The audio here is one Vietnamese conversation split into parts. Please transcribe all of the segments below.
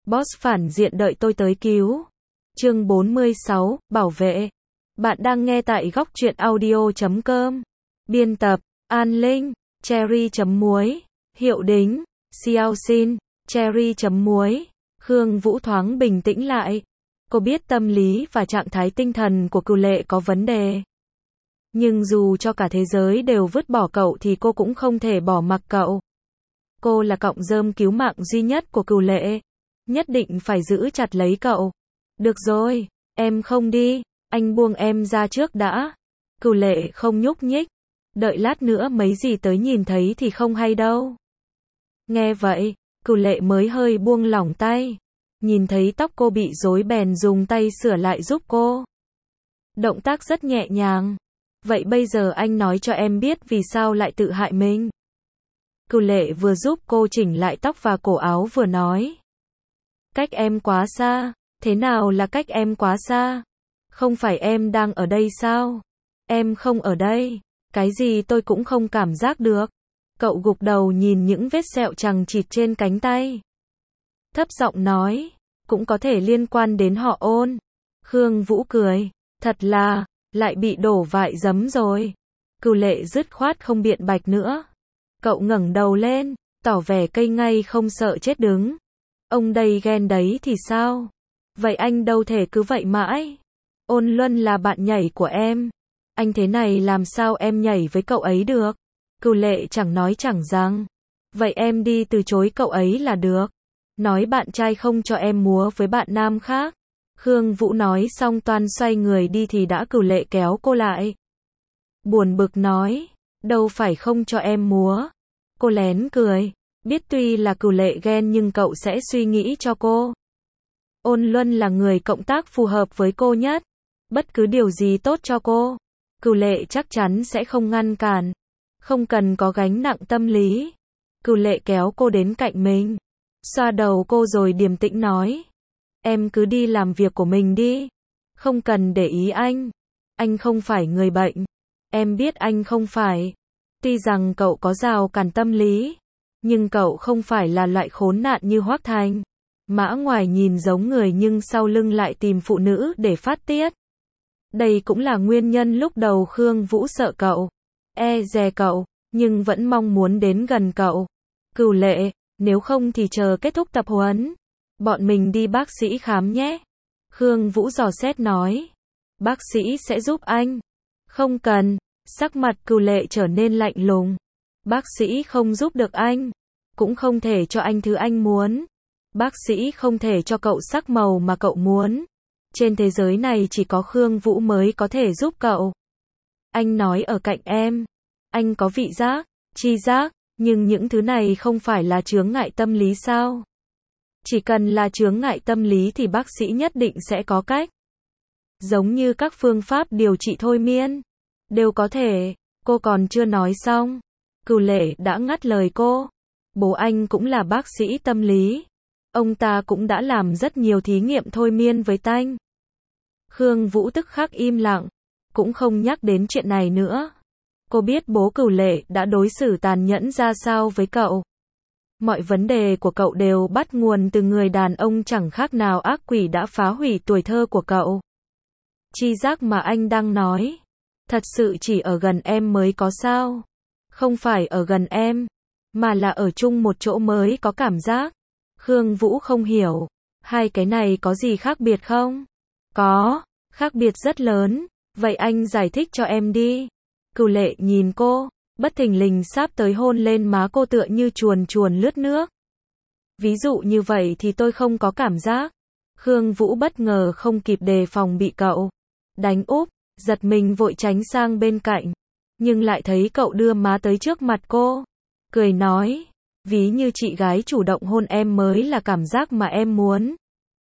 Boss phản diện đợi tôi tới cứu. Chương 46, bảo vệ. Bạn đang nghe tại góc truyện audio.com. Biên tập, An Linh, Cherry.muối, Hiệu Đính, Xiao Xin, Cherry.muối. Khương Vũ thoáng bình tĩnh lại. Cô biết tâm lý và trạng thái tinh thần của Cửu Lệ có vấn đề. Nhưng dù cho cả thế giới đều vứt bỏ cậu thì cô cũng không thể bỏ mặc cậu. Cô là cọng rơm cứu mạng duy nhất của Cửu Lệ. Nhất định phải giữ chặt lấy cậu. Được rồi, em không đi, anh buông em ra trước đã. Cửu Lệ không nhúc nhích. Đợi lát nữa mấy gì tới nhìn thấy thì không hay đâu. Nghe vậy, Cửu Lệ mới hơi buông lỏng tay. Nhìn thấy tóc cô bị rối bèn dùng tay sửa lại giúp cô. Động tác rất nhẹ nhàng. Vậy bây giờ anh nói cho em biết vì sao lại tự hại mình. Cửu Lệ vừa giúp cô chỉnh lại tóc và cổ áo vừa nói. Cách em quá xa. Thế nào là cách em quá xa? Không phải em đang ở đây sao? Em không ở đây. Cái gì tôi cũng không cảm giác được. Cậu gục đầu nhìn những vết sẹo chằng chịt trên cánh tay. Thấp giọng nói. Cũng có thể liên quan đến họ Ôn. Khương Vũ cười. Thật là, lại bị đổ vại giấm rồi. Cửu Lệ dứt khoát không biện bạch nữa. Cậu ngẩng đầu lên, tỏ vẻ cây ngay không sợ chết đứng. Ông đây ghen đấy thì sao? Vậy anh đâu thể cứ vậy mãi. Ôn Luân là bạn nhảy của em. Anh thế này làm sao em nhảy với cậu ấy được? Cửu Lệ chẳng nói chẳng rằng. Vậy em đi từ chối cậu ấy là được. Nói bạn trai không cho em múa với bạn nam khác. Khương Vũ nói xong toan xoay người đi thì đã Cửu Lệ kéo cô lại. Buồn bực nói. Đâu phải không cho em múa. Cô lén cười. Biết tuy là Cửu Lệ ghen nhưng cậu sẽ suy nghĩ cho cô. Ôn Luân là người cộng tác phù hợp với cô nhất. Bất cứ điều gì tốt cho cô, Cửu Lệ chắc chắn sẽ không ngăn cản. Không cần có gánh nặng tâm lý. Cửu Lệ kéo cô đến cạnh mình. Xoa đầu cô rồi điềm tĩnh nói. Em cứ đi làm việc của mình đi. Không cần để ý anh. Anh không phải người bệnh. Em biết anh không phải. Tuy rằng cậu có rào cản tâm lý. Nhưng cậu không phải là loại khốn nạn như Hoắc Thành. Mã ngoài nhìn giống người nhưng sau lưng lại tìm phụ nữ để phát tiết. Đây cũng là nguyên nhân lúc đầu Khương Vũ sợ cậu. Dè cậu. Nhưng vẫn mong muốn đến gần cậu. Cửu Lệ, nếu không thì chờ kết thúc tập huấn. Bọn mình đi bác sĩ khám nhé. Khương Vũ dò xét nói. Bác sĩ sẽ giúp anh. Không cần. Sắc mặt Cửu Lệ trở nên lạnh lùng. Bác sĩ không giúp được anh. Cũng không thể cho anh thứ anh muốn. Bác sĩ không thể cho cậu sắc màu mà cậu muốn. Trên thế giới này chỉ có Khương Vũ mới có thể giúp cậu. Anh nói ở cạnh em. Anh có vị giác, tri giác, nhưng những thứ này không phải là chướng ngại tâm lý sao? Chỉ cần là chướng ngại tâm lý thì bác sĩ nhất định sẽ có cách. Giống như các phương pháp điều trị thôi miên. Đều có thể. Cô còn chưa nói xong. Cửu Lệ đã ngắt lời cô. Bố anh cũng là bác sĩ tâm lý. Ông ta cũng đã làm rất nhiều thí nghiệm thôi miên với Tanh. Khương Vũ tức khắc im lặng. Cũng không nhắc đến chuyện này nữa. Cô biết bố Cửu Lệ đã đối xử tàn nhẫn ra sao với cậu. Mọi vấn đề của cậu đều bắt nguồn từ người đàn ông chẳng khác nào ác quỷ đã phá hủy tuổi thơ của cậu. Tri giác mà anh đang nói. Thật sự chỉ ở gần em mới có sao? Không phải ở gần em. Mà là ở chung một chỗ mới có cảm giác. Khương Vũ không hiểu. Hai cái này có gì khác biệt không? Có. Khác biệt rất lớn. Vậy anh giải thích cho em đi. Cửu Lệ nhìn cô. Bất thình lình sáp tới hôn lên má cô tựa như chuồn chuồn lướt nước. Ví dụ như vậy thì tôi không có cảm giác. Khương Vũ bất ngờ không kịp đề phòng bị cậu đánh úp. Giật mình vội tránh sang bên cạnh. Nhưng lại thấy cậu đưa má tới trước mặt cô. Cười nói. Ví như chị gái chủ động hôn em mới là cảm giác mà em muốn.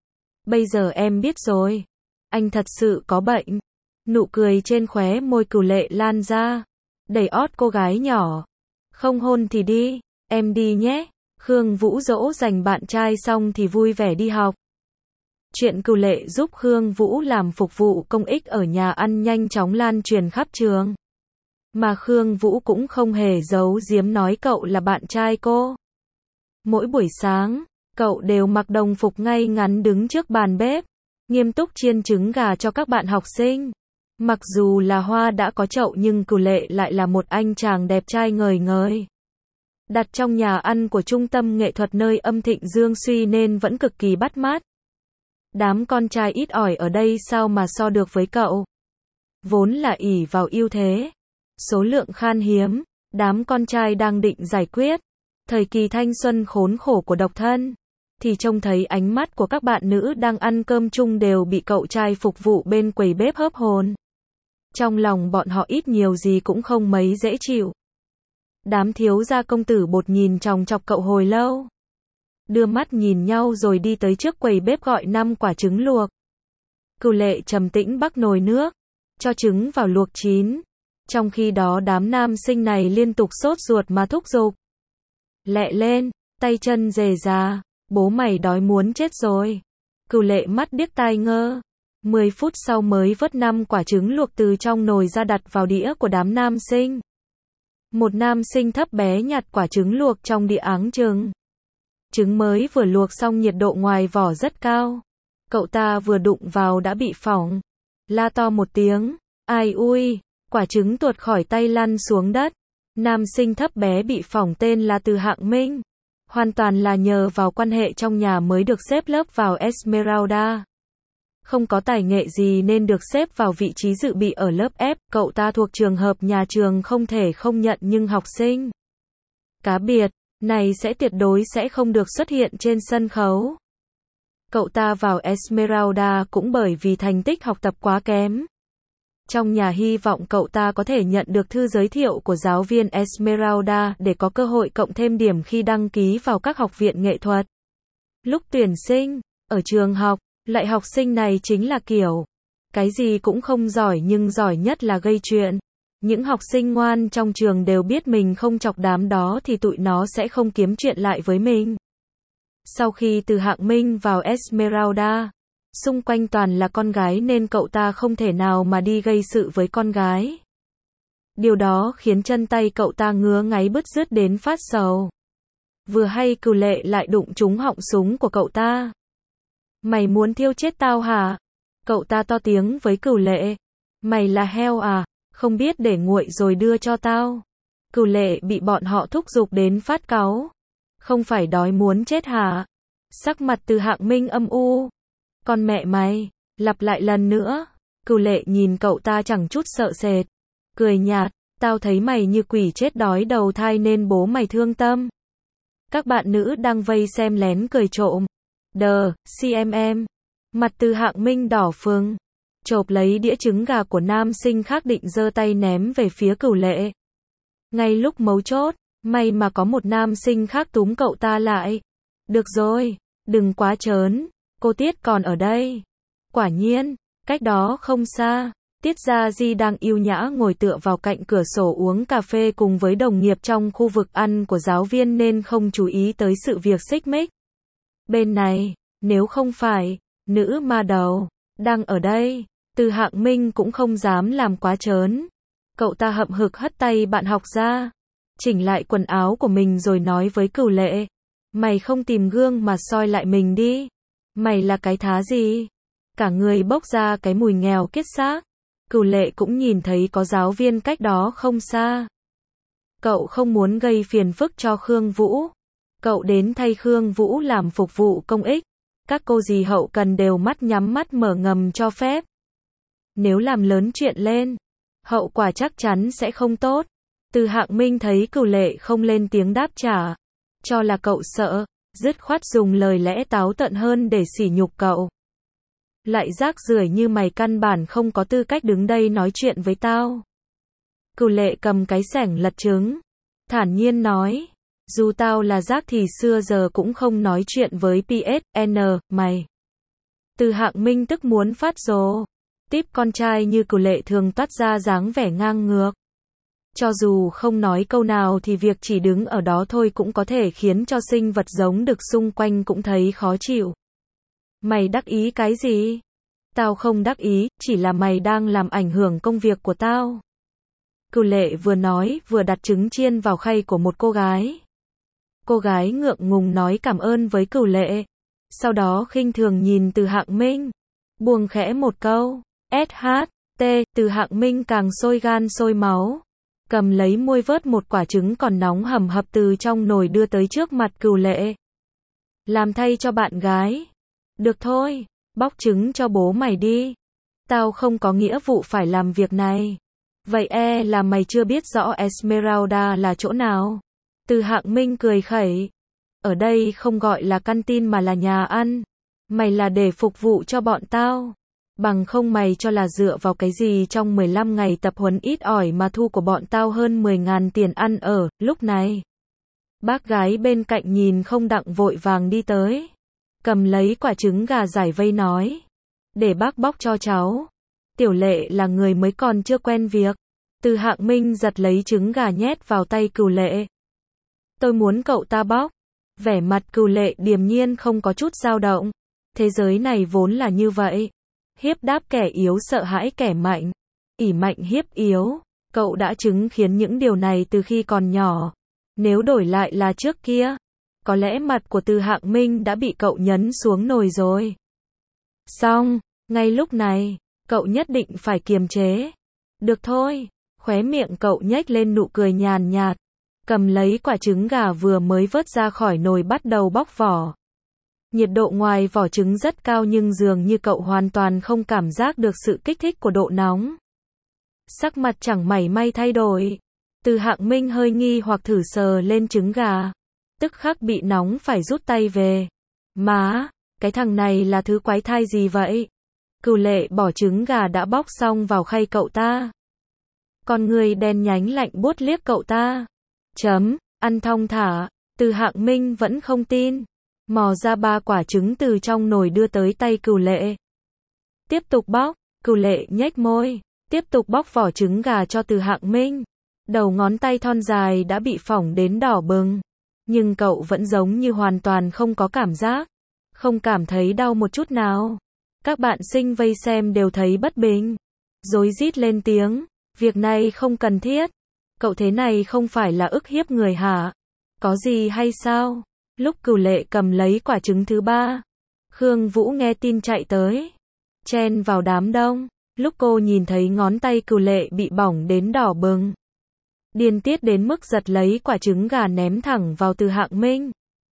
Bây giờ em biết rồi. Anh thật sự có bệnh. Nụ cười trên khóe môi Cửu Lệ lan ra. Đẩy ót cô gái nhỏ. Không hôn thì đi. Em đi nhé. Khương Vũ dỗ dành bạn trai xong thì vui vẻ đi học. Chuyện Cửu Lệ giúp Khương Vũ làm phục vụ công ích ở nhà ăn nhanh chóng lan truyền khắp trường. Mà Khương Vũ cũng không hề giấu giếm nói cậu là bạn trai cô. Mỗi buổi sáng, Cậu đều mặc đồng phục ngay ngắn đứng trước bàn bếp, nghiêm túc chiên trứng gà cho các bạn học sinh. Mặc dù là Hoa đã có chậu nhưng Cửu Lệ lại là một anh chàng đẹp trai ngời ngời. Đặt trong nhà ăn của trung tâm nghệ thuật nơi âm thịnh dương suy nên vẫn cực kỳ bắt mắt. Đám con trai ít ỏi ở đây sao mà so được với cậu. Vốn là ỷ vào ưu thế, số lượng khan hiếm, đám con trai đang định giải quyết thời kỳ thanh xuân khốn khổ của độc thân, thì trông thấy ánh mắt của các bạn nữ đang ăn cơm chung đều bị cậu trai phục vụ bên quầy bếp hớp hồn. Trong lòng bọn họ ít nhiều gì cũng không mấy dễ chịu. Đám thiếu gia công tử Bột nhìn chòng chọc cậu hồi lâu, đưa mắt nhìn nhau rồi đi tới trước quầy bếp gọi 5 quả trứng luộc. Cửu Lệ trầm tĩnh bắc nồi nước, cho trứng vào luộc chín. Trong khi đó đám nam sinh này liên tục sốt ruột mà thúc giục. Lẹ lên, tay chân rề rà, bố mày đói muốn chết rồi. Cửu Lệ mắt điếc tai ngơ. 10 phút sau mới vớt 5 quả trứng luộc từ trong nồi ra đặt vào đĩa của đám nam sinh. Một nam sinh thấp bé nhặt quả trứng luộc trong đĩa áng chừng. Trứng mới vừa luộc xong nhiệt độ ngoài vỏ rất cao. Cậu ta vừa đụng vào đã bị phỏng. La to một tiếng. Ai ui, quả trứng tuột khỏi tay lăn xuống đất. Nam sinh thấp bé bị phỏng tên là Từ Hạng Minh. Hoàn toàn là nhờ vào quan hệ trong nhà mới được xếp lớp vào Esmeralda. Không có tài nghệ gì nên được xếp vào vị trí dự bị ở lớp F. Cậu ta thuộc trường hợp nhà trường không thể không nhận nhưng học sinh cá biệt này sẽ tuyệt đối sẽ không được xuất hiện trên sân khấu. Cậu ta vào Esmeralda cũng bởi vì thành tích học tập quá kém. Trong nhà hy vọng cậu ta có thể nhận được thư giới thiệu của giáo viên Esmeralda để có cơ hội cộng thêm điểm khi đăng ký vào các học viện nghệ thuật. Lúc tuyển sinh, ở trường học, loại học sinh này chính là kiểu cái gì cũng không giỏi nhưng giỏi nhất là gây chuyện. Những học sinh ngoan trong trường đều biết mình không chọc đám đó thì tụi nó sẽ không kiếm chuyện lại với mình. Sau khi Từ Hạng Minh vào Esmeralda, xung quanh toàn là con gái nên cậu ta không thể nào mà đi gây sự với con gái. Điều đó khiến chân tay cậu ta ngứa ngáy bứt rứt đến phát sầu. Vừa hay Cửu Lệ lại đụng trúng họng súng của cậu ta. Mày muốn thiêu chết tao hả? Cậu ta to tiếng với Cửu Lệ. Mày là heo à? Không biết để nguội rồi đưa cho tao. Cửu Lệ bị bọn họ thúc giục đến phát cáu. Không phải đói muốn chết hả? Sắc mặt Từ Hạng Minh âm u. Con mẹ mày, lặp lại lần nữa. Cửu Lệ nhìn cậu ta chẳng chút sợ sệt. Cười nhạt, tao thấy mày như quỷ chết đói đầu thai nên bố mày thương tâm. Các bạn nữ đang vây xem lén cười trộm. CMM. Mặt Từ Hạng Minh đỏ phừng. Chộp lấy đĩa trứng gà của nam sinh khác định giơ tay ném về phía Cửu Lệ. Ngay lúc mấu chốt, may mà có một nam sinh khác túm cậu ta lại. Được rồi, đừng quá trớn, cô Tiết còn ở đây. Quả nhiên, cách đó không xa, Tiết Gia Di đang yêu nhã ngồi tựa vào cạnh cửa sổ uống cà phê cùng với đồng nghiệp trong khu vực ăn của giáo viên nên không chú ý tới sự việc xích mích. Bên này, nếu không phải nữ ma đầu đang ở đây, Từ Hạng Minh cũng không dám làm quá trớn. Cậu ta hậm hực hất tay bạn học ra, chỉnh lại quần áo của mình rồi nói với Cửu Lệ. Mày không tìm gương mà soi lại mình đi. Mày là cái thá gì? Cả người bốc ra cái mùi nghèo kiết xác. Cửu Lệ cũng nhìn thấy có giáo viên cách đó không xa. Cậu không muốn gây phiền phức cho Khương Vũ. Cậu đến thay Khương Vũ làm phục vụ công ích. Các cô dì hậu cần đều mắt nhắm mắt mở ngầm cho phép. Nếu làm lớn chuyện lên, hậu quả chắc chắn sẽ không tốt. Từ Hạng Minh thấy Cửu Lệ không lên tiếng đáp trả, cho là cậu sợ, dứt khoát dùng lời lẽ táo tợn hơn để sỉ nhục cậu. Lại rác rưởi như mày căn bản không có tư cách đứng đây nói chuyện với tao. Cửu Lệ cầm cái xẻng lật trứng, thản nhiên nói, dù tao là rác thì xưa giờ cũng không nói chuyện với PSN, mày. Từ Hạng Minh tức muốn phát rồ. Típ con trai như Cửu Lệ thường toát ra dáng vẻ ngang ngược. Cho dù không nói câu nào thì việc chỉ đứng ở đó thôi cũng có thể khiến cho sinh vật giống đực xung quanh cũng thấy khó chịu. Mày đắc ý cái gì? Tao không đắc ý, chỉ là mày đang làm ảnh hưởng công việc của tao. Cửu Lệ vừa nói vừa đặt trứng chiên vào khay của một cô gái. Cô gái ngượng ngùng nói cảm ơn với Cửu Lệ. Sau đó khinh thường nhìn Từ Hạng Minh. Buông khẽ một câu. SHT, Từ Hạng Minh càng sôi gan sôi máu. Cầm lấy muôi vớt một quả trứng còn nóng hầm hập từ trong nồi đưa tới trước mặt Cửu Lệ. Làm thay cho bạn gái. Được thôi, bóc trứng cho bố mày đi. Tao không có nghĩa vụ phải làm việc này. Vậy là mày chưa biết rõ Esmeralda là chỗ nào. Từ Hạng Minh cười khẩy. Ở đây không gọi là canteen mà là nhà ăn. Mày là để phục vụ cho bọn tao. Bằng không mày cho là dựa vào cái gì trong 15 ngày tập huấn ít ỏi mà thu của bọn tao hơn 10.000 tiền ăn ở, lúc này. Bác gái bên cạnh nhìn không đặng vội vàng đi tới. Cầm lấy quả trứng gà giải vây nói. Để bác bóc cho cháu. Tiểu Lệ là người mới còn chưa quen việc. Từ Hạng Minh giật lấy trứng gà nhét vào tay Cửu Lệ. Tôi muốn cậu ta bóc. Vẻ mặt Cửu Lệ điềm nhiên không có chút dao động. Thế giới này vốn là như vậy. Hiếp đáp kẻ yếu sợ hãi kẻ mạnh. Ỷ mạnh hiếp yếu. Cậu đã chứng kiến những điều này từ khi còn nhỏ. Nếu đổi lại là trước kia, có lẽ mặt của Từ Hạng Minh đã bị cậu nhấn xuống nồi rồi. Xong, ngay lúc này, cậu nhất định phải kiềm chế. Được thôi, khóe miệng cậu nhếch lên nụ cười nhàn nhạt. Cầm lấy quả trứng gà vừa mới vớt ra khỏi nồi bắt đầu bóc vỏ. Nhiệt độ ngoài vỏ trứng rất cao nhưng dường như cậu hoàn toàn không cảm giác được sự kích thích của độ nóng. Sắc mặt chẳng mảy may thay đổi. Từ Hạng Minh hơi nghi hoặc thử sờ lên trứng gà. Tức khắc bị nóng phải rút tay về. Má, cái thằng này là thứ quái thai gì vậy? Cửu Lệ bỏ trứng gà đã bóc xong vào khay cậu ta. Con người đen nhánh lạnh buốt liếc cậu ta. Ăn thong thả. Từ Hạng Minh vẫn không tin. Mò ra 3 quả trứng từ trong nồi đưa tới tay Cửu Lệ. Tiếp tục bóc. Cửu Lệ nhếch môi. Tiếp tục bóc vỏ trứng gà cho Từ Hạng Minh. Đầu ngón tay thon dài đã bị phỏng đến đỏ bừng. Nhưng cậu vẫn giống như hoàn toàn không có cảm giác. Không cảm thấy đau một chút nào. Các bạn sinh vây xem đều thấy bất bình. Rối rít lên tiếng. Việc này không cần thiết. Cậu thế này không phải là ức hiếp người hả? Có gì hay sao? Lúc Cửu Lệ cầm lấy quả trứng thứ 3. Khương Vũ nghe tin chạy tới. Chen vào đám đông. Lúc cô nhìn thấy ngón tay Cửu Lệ bị bỏng đến đỏ bừng. Điên tiết đến mức giật lấy quả trứng gà ném thẳng vào Từ Hạng Minh.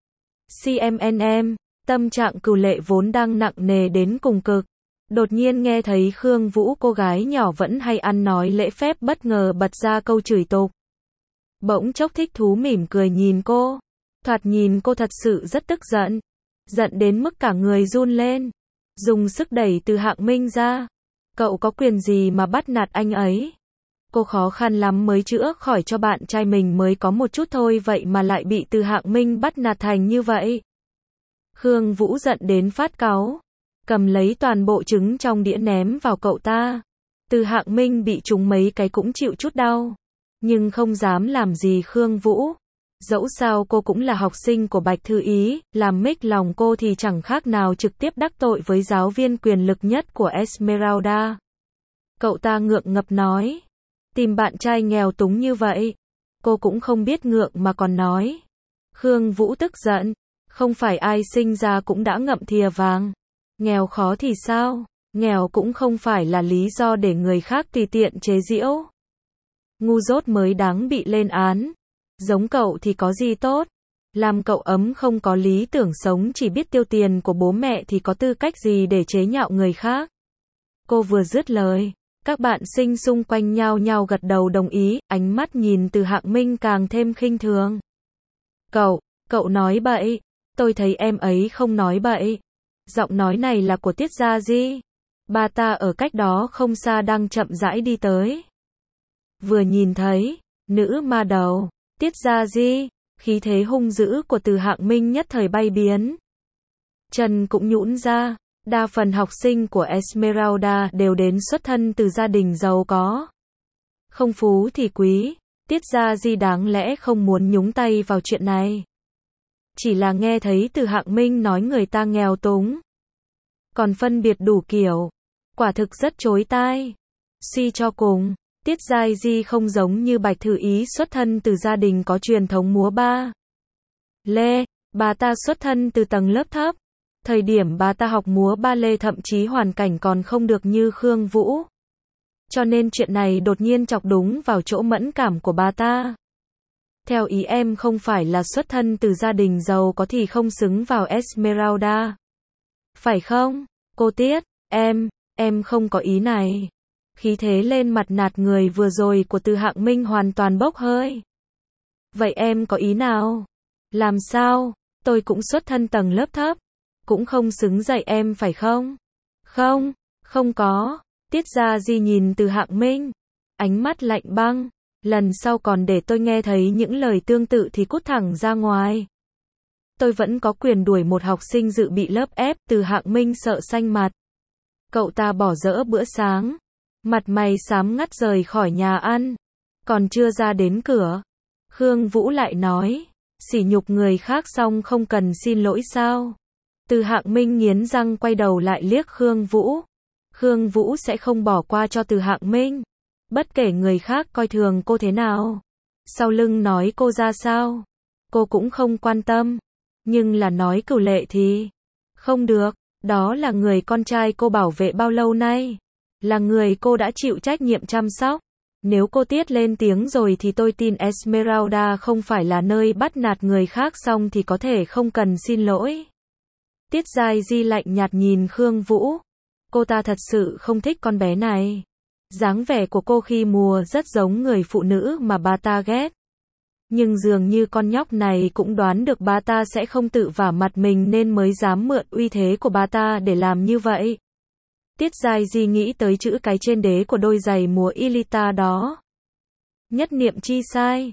CMNM, tâm trạng Cửu Lệ vốn đang nặng nề đến cùng cực. Đột nhiên nghe thấy Khương Vũ cô gái nhỏ vẫn hay ăn nói lễ phép bất ngờ bật ra câu chửi tục. Bỗng chốc thích thú mỉm cười nhìn cô. Thoạt nhìn cô thật sự rất tức giận. Giận đến mức cả người run lên. Dùng sức đẩy Từ Hạng Minh ra. Cậu có quyền gì mà bắt nạt anh ấy? Cô khó khăn lắm mới chữa khỏi cho bạn trai mình mới có một chút thôi vậy mà lại bị Từ Hạng Minh bắt nạt thành như vậy. Khương Vũ giận đến phát cáu. Cầm lấy toàn bộ trứng trong đĩa ném vào cậu ta. Từ Hạng Minh bị trúng mấy cái cũng chịu chút đau. Nhưng không dám làm gì Khương Vũ. Dẫu sao cô cũng là học sinh của Bạch Thư Ý, làm mếch lòng cô thì chẳng khác nào trực tiếp đắc tội với giáo viên quyền lực nhất của Esmeralda. Cậu ta ngượng ngập nói. Tìm bạn trai nghèo túng như vậy. Cô cũng không biết ngượng mà còn nói. Khương Vũ tức giận. Không phải ai sinh ra cũng đã ngậm thìa vàng. Nghèo khó thì sao? Nghèo cũng không phải là lý do để người khác tùy tiện chế giễu. Ngu dốt mới đáng bị lên án. Giống cậu thì có gì tốt? Làm cậu ấm không có lý tưởng sống chỉ biết tiêu tiền của bố mẹ thì có tư cách gì để chế nhạo người khác? Cô vừa dứt lời. Các bạn sinh xung quanh nhao nhao gật đầu đồng ý, ánh mắt nhìn Từ Hạng Minh càng thêm khinh thường. Cậu nói bậy. Tôi thấy em ấy không nói bậy. Giọng nói này là của Tiết Gia Di. Bà ta ở cách đó không xa đang chậm rãi đi tới. Vừa nhìn thấy, nữ ma đầu, Tiết Gia Di, khí thế hung dữ của Từ Hạng Minh nhất thời bay biến. Chân cũng nhũn ra. Đa phần học sinh của Esmeralda đều đến xuất thân từ gia đình giàu có. Không phú thì quý. Tiết Gia Di đáng lẽ không muốn nhúng tay vào chuyện này. Chỉ là nghe thấy Từ Hạng Minh nói người ta nghèo túng. Còn phân biệt đủ kiểu. Quả thực rất chối tai. Suy cho cùng, Tiết Gia Di không giống như Bạch Thư Ý xuất thân từ gia đình có truyền thống múa ba. Lê, bà ta xuất thân từ tầng lớp thấp. Thời điểm bà ta học múa ba lê thậm chí hoàn cảnh còn không được như Khương Vũ. Cho nên chuyện này đột nhiên chọc đúng vào chỗ mẫn cảm của bà ta. Theo ý em không phải là xuất thân từ gia đình giàu có thì không xứng vào Esmeralda. Phải không, cô Tiết? Em không có ý này. Khí thế lên mặt nạt người vừa rồi của Từ Hạng Minh hoàn toàn bốc hơi. Vậy em có ý nào? Làm sao? Tôi cũng xuất thân tầng lớp thấp. Cũng không xứng dạy em phải không? Không có. Tiết Gia Di nhìn Từ Hạng Minh. Ánh mắt lạnh băng. Lần sau còn để tôi nghe thấy những lời tương tự thì cút thẳng ra ngoài. Tôi vẫn có quyền đuổi một học sinh dự bị lớp ép. Từ Hạng Minh sợ xanh mặt. Cậu ta bỏ dỡ bữa sáng. Mặt mày xám ngắt rời khỏi nhà ăn. Còn chưa ra đến cửa. Khương Vũ lại nói. Sỉ nhục người khác xong không cần xin lỗi sao? Từ Hạng Minh nghiến răng quay đầu lại liếc Khương Vũ. Khương Vũ sẽ không bỏ qua cho Từ Hạng Minh. Bất kể người khác coi thường cô thế nào. Sau lưng nói cô ra sao. Cô cũng không quan tâm. Nhưng là nói Cửu Lệ thì không được. Đó là người con trai cô bảo vệ bao lâu nay. Là người cô đã chịu trách nhiệm chăm sóc. Nếu cô Tiết lên tiếng rồi thì tôi tin Esmeralda không phải là nơi bắt nạt người khác xong thì có thể không cần xin lỗi. Tiết Giai Di lạnh nhạt nhìn Khương Vũ. Cô ta thật sự không thích con bé này. Dáng vẻ của cô khi mùa rất giống người phụ nữ mà bà ta ghét. Nhưng dường như con nhóc này cũng đoán được bà ta sẽ không tự vả mặt mình nên mới dám mượn uy thế của bà ta để làm như vậy. Tiết Giai Di nghĩ tới chữ cái trên đế của đôi giày múa Ilita đó. Nhất niệm chi sai.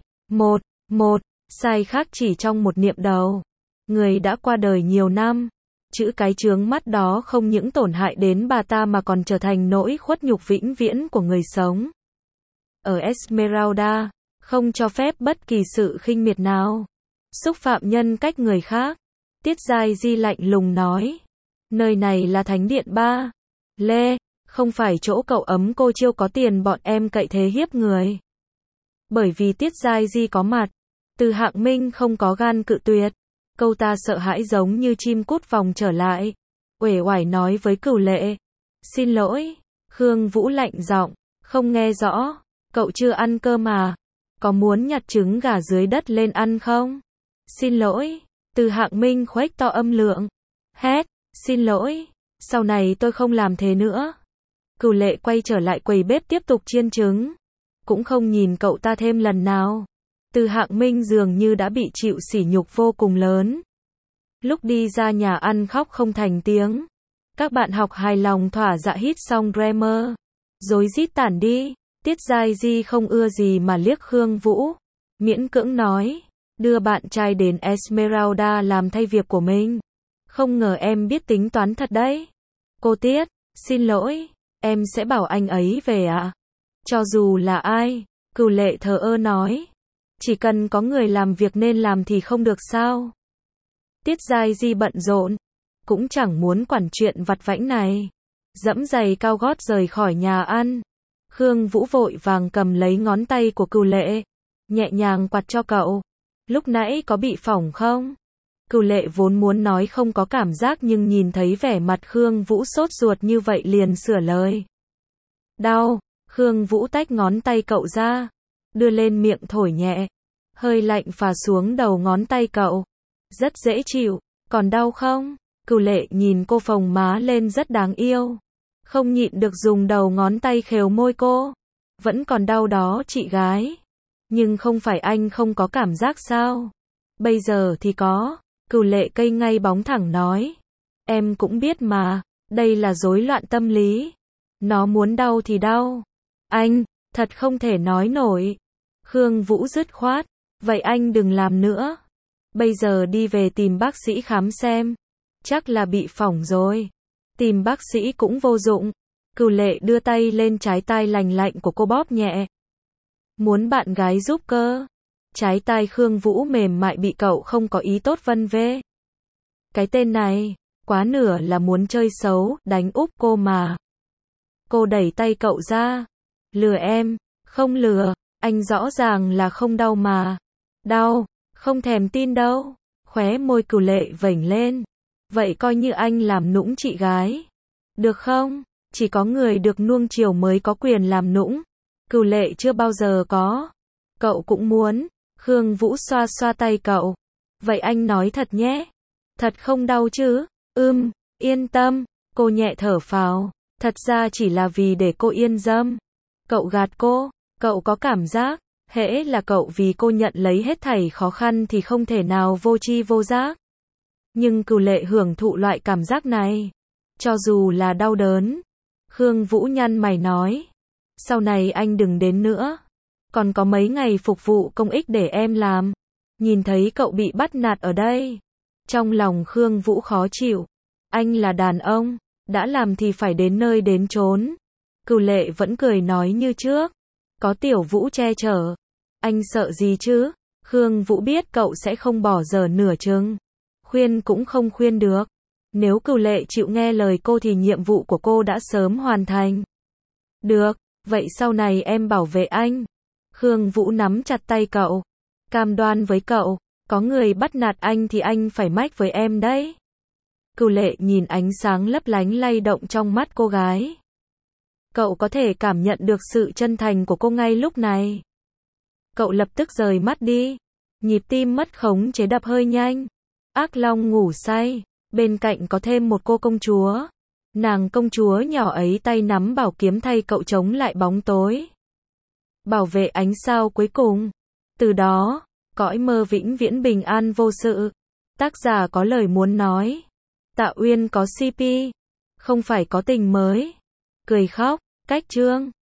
Một sai khác chỉ trong một niệm đầu. Người đã qua đời nhiều năm. Chữ cái chướng mắt đó không những tổn hại đến bà ta mà còn trở thành nỗi khuất nhục vĩnh viễn của người sống. Ở Esmeralda, không cho phép bất kỳ sự khinh miệt nào. Xúc phạm nhân cách người khác. Tiết Giai Di lạnh lùng nói. Nơi này là thánh điện ba. Lê, không phải chỗ cậu ấm cô Chiêu có tiền bọn em cậy thế hiếp người. Bởi vì Tiết Giai Di có mặt, Từ Hạng Minh không có gan cự tuyệt. Câu ta sợ hãi giống như chim cút vòng trở lại. Uể oải nói với Cửu Lệ. Xin lỗi. Khương Vũ lạnh giọng. Không nghe rõ. Cậu chưa ăn cơm à? Có muốn nhặt trứng gà dưới đất lên ăn không? Xin lỗi. Từ Hạng Minh khuếch to âm lượng. Hét. Xin lỗi. Sau này tôi không làm thế nữa. Cửu Lệ quay trở lại quầy bếp tiếp tục chiên trứng. Cũng không nhìn cậu ta thêm lần nào. Từ Hạng Minh dường như đã bị chịu sỉ nhục vô cùng lớn. Lúc đi ra nhà ăn khóc không thành tiếng. Các bạn học hài lòng thỏa dạ hít xong Dreamer. Rối rít tản đi. Tiết Giai Di không ưa gì mà liếc Khương Vũ. Miễn cưỡng nói. Đưa bạn trai đến Esmeralda làm thay việc của mình. Không ngờ em biết tính toán thật đấy. Cô Tiết, xin lỗi. Em sẽ bảo anh ấy về ạ. Cho dù là ai. Cửu Lệ thờ ơ nói. Chỉ cần có người làm việc nên làm thì không được sao. Tiết Giai Di bận rộn. Cũng chẳng muốn quản chuyện vặt vãnh này. Dẫm giày cao gót rời khỏi nhà ăn. Khương Vũ vội vàng cầm lấy ngón tay của Cửu Lệ. Nhẹ nhàng quạt cho cậu. Lúc nãy có bị phỏng không? Cửu Lệ vốn muốn nói không có cảm giác nhưng nhìn thấy vẻ mặt Khương Vũ sốt ruột như vậy liền sửa lời. Đau. Khương Vũ tách ngón tay cậu ra. Đưa lên miệng thổi nhẹ. Hơi lạnh phả xuống đầu ngón tay cậu. Rất dễ chịu. Còn đau không? Cửu Lệ nhìn cô phồng má lên rất đáng yêu. Không nhịn được dùng đầu ngón tay khều môi cô. Vẫn còn đau đó chị gái. Nhưng không phải anh không có cảm giác sao? Bây giờ thì có. Cửu Lệ cây ngay bóng thẳng nói. Em cũng biết mà. Đây là rối loạn tâm lý. Nó muốn đau thì đau. Anh, thật không thể nói nổi. Khương Vũ dứt khoát. Vậy anh đừng làm nữa. Bây giờ đi về tìm bác sĩ khám xem. Chắc là bị phỏng rồi. Tìm bác sĩ cũng vô dụng. Cửu Lệ đưa tay lên trái tai lành lạnh của cô bóp nhẹ. Muốn bạn gái giúp cơ. Trái tai Khương Vũ mềm mại bị cậu không có ý tốt vân vê. Cái tên này, quá nửa là muốn chơi xấu, đánh úp cô mà. Cô đẩy tay cậu ra. Lừa em, không lừa, anh rõ ràng là không đau mà. Đau, không thèm tin đâu. Khóe môi Cửu Lệ vểnh lên. Vậy coi như anh làm nũng chị gái. Được không? Chỉ có người được nuông chiều mới có quyền làm nũng. Cửu Lệ chưa bao giờ có. Cậu cũng muốn. Khương Vũ xoa xoa tay cậu. Vậy anh nói thật nhé. Thật không đau chứ? Yên tâm. Cô nhẹ thở phào. Thật ra chỉ là vì để cô yên tâm. Cậu gạt cô. Cậu có cảm giác, hễ là cậu vì cô nhận lấy hết thảy khó khăn thì không thể nào vô tri vô giác. Nhưng Cửu Lệ hưởng thụ loại cảm giác này. Cho dù là đau đớn. Khương Vũ nhăn mày nói. Sau này anh đừng đến nữa. Còn có mấy ngày phục vụ công ích để em làm. Nhìn thấy cậu bị bắt nạt ở đây. Trong lòng Khương Vũ khó chịu. Anh là đàn ông. Đã làm thì phải đến nơi đến chốn. Cửu Lệ vẫn cười nói như trước. Có Tiểu Vũ che chở. Anh sợ gì chứ? Khương Vũ biết cậu sẽ không bỏ dở nửa chừng. Khuyên cũng không khuyên được. Nếu Cửu Lệ chịu nghe lời cô thì nhiệm vụ của cô đã sớm hoàn thành. Được, vậy sau này em bảo vệ anh. Khương Vũ nắm chặt tay cậu. Cam đoan với cậu, có người bắt nạt anh thì anh phải mách với em đấy. Cửu Lệ nhìn ánh sáng lấp lánh lay động trong mắt cô gái. Cậu có thể cảm nhận được sự chân thành của cô ngay lúc này. Cậu lập tức rời mắt đi. Nhịp tim mất khống chế đập hơi nhanh. Ác Long ngủ say. Bên cạnh có thêm một cô công chúa. Nàng công chúa nhỏ ấy tay nắm bảo kiếm thay cậu chống lại bóng tối. Bảo vệ ánh sao cuối cùng. Từ đó, cõi mơ vĩnh viễn bình an vô sự. Tác giả có lời muốn nói. Tạ Uyên có CP. Không phải có tình mới. Cười khóc. Cách chương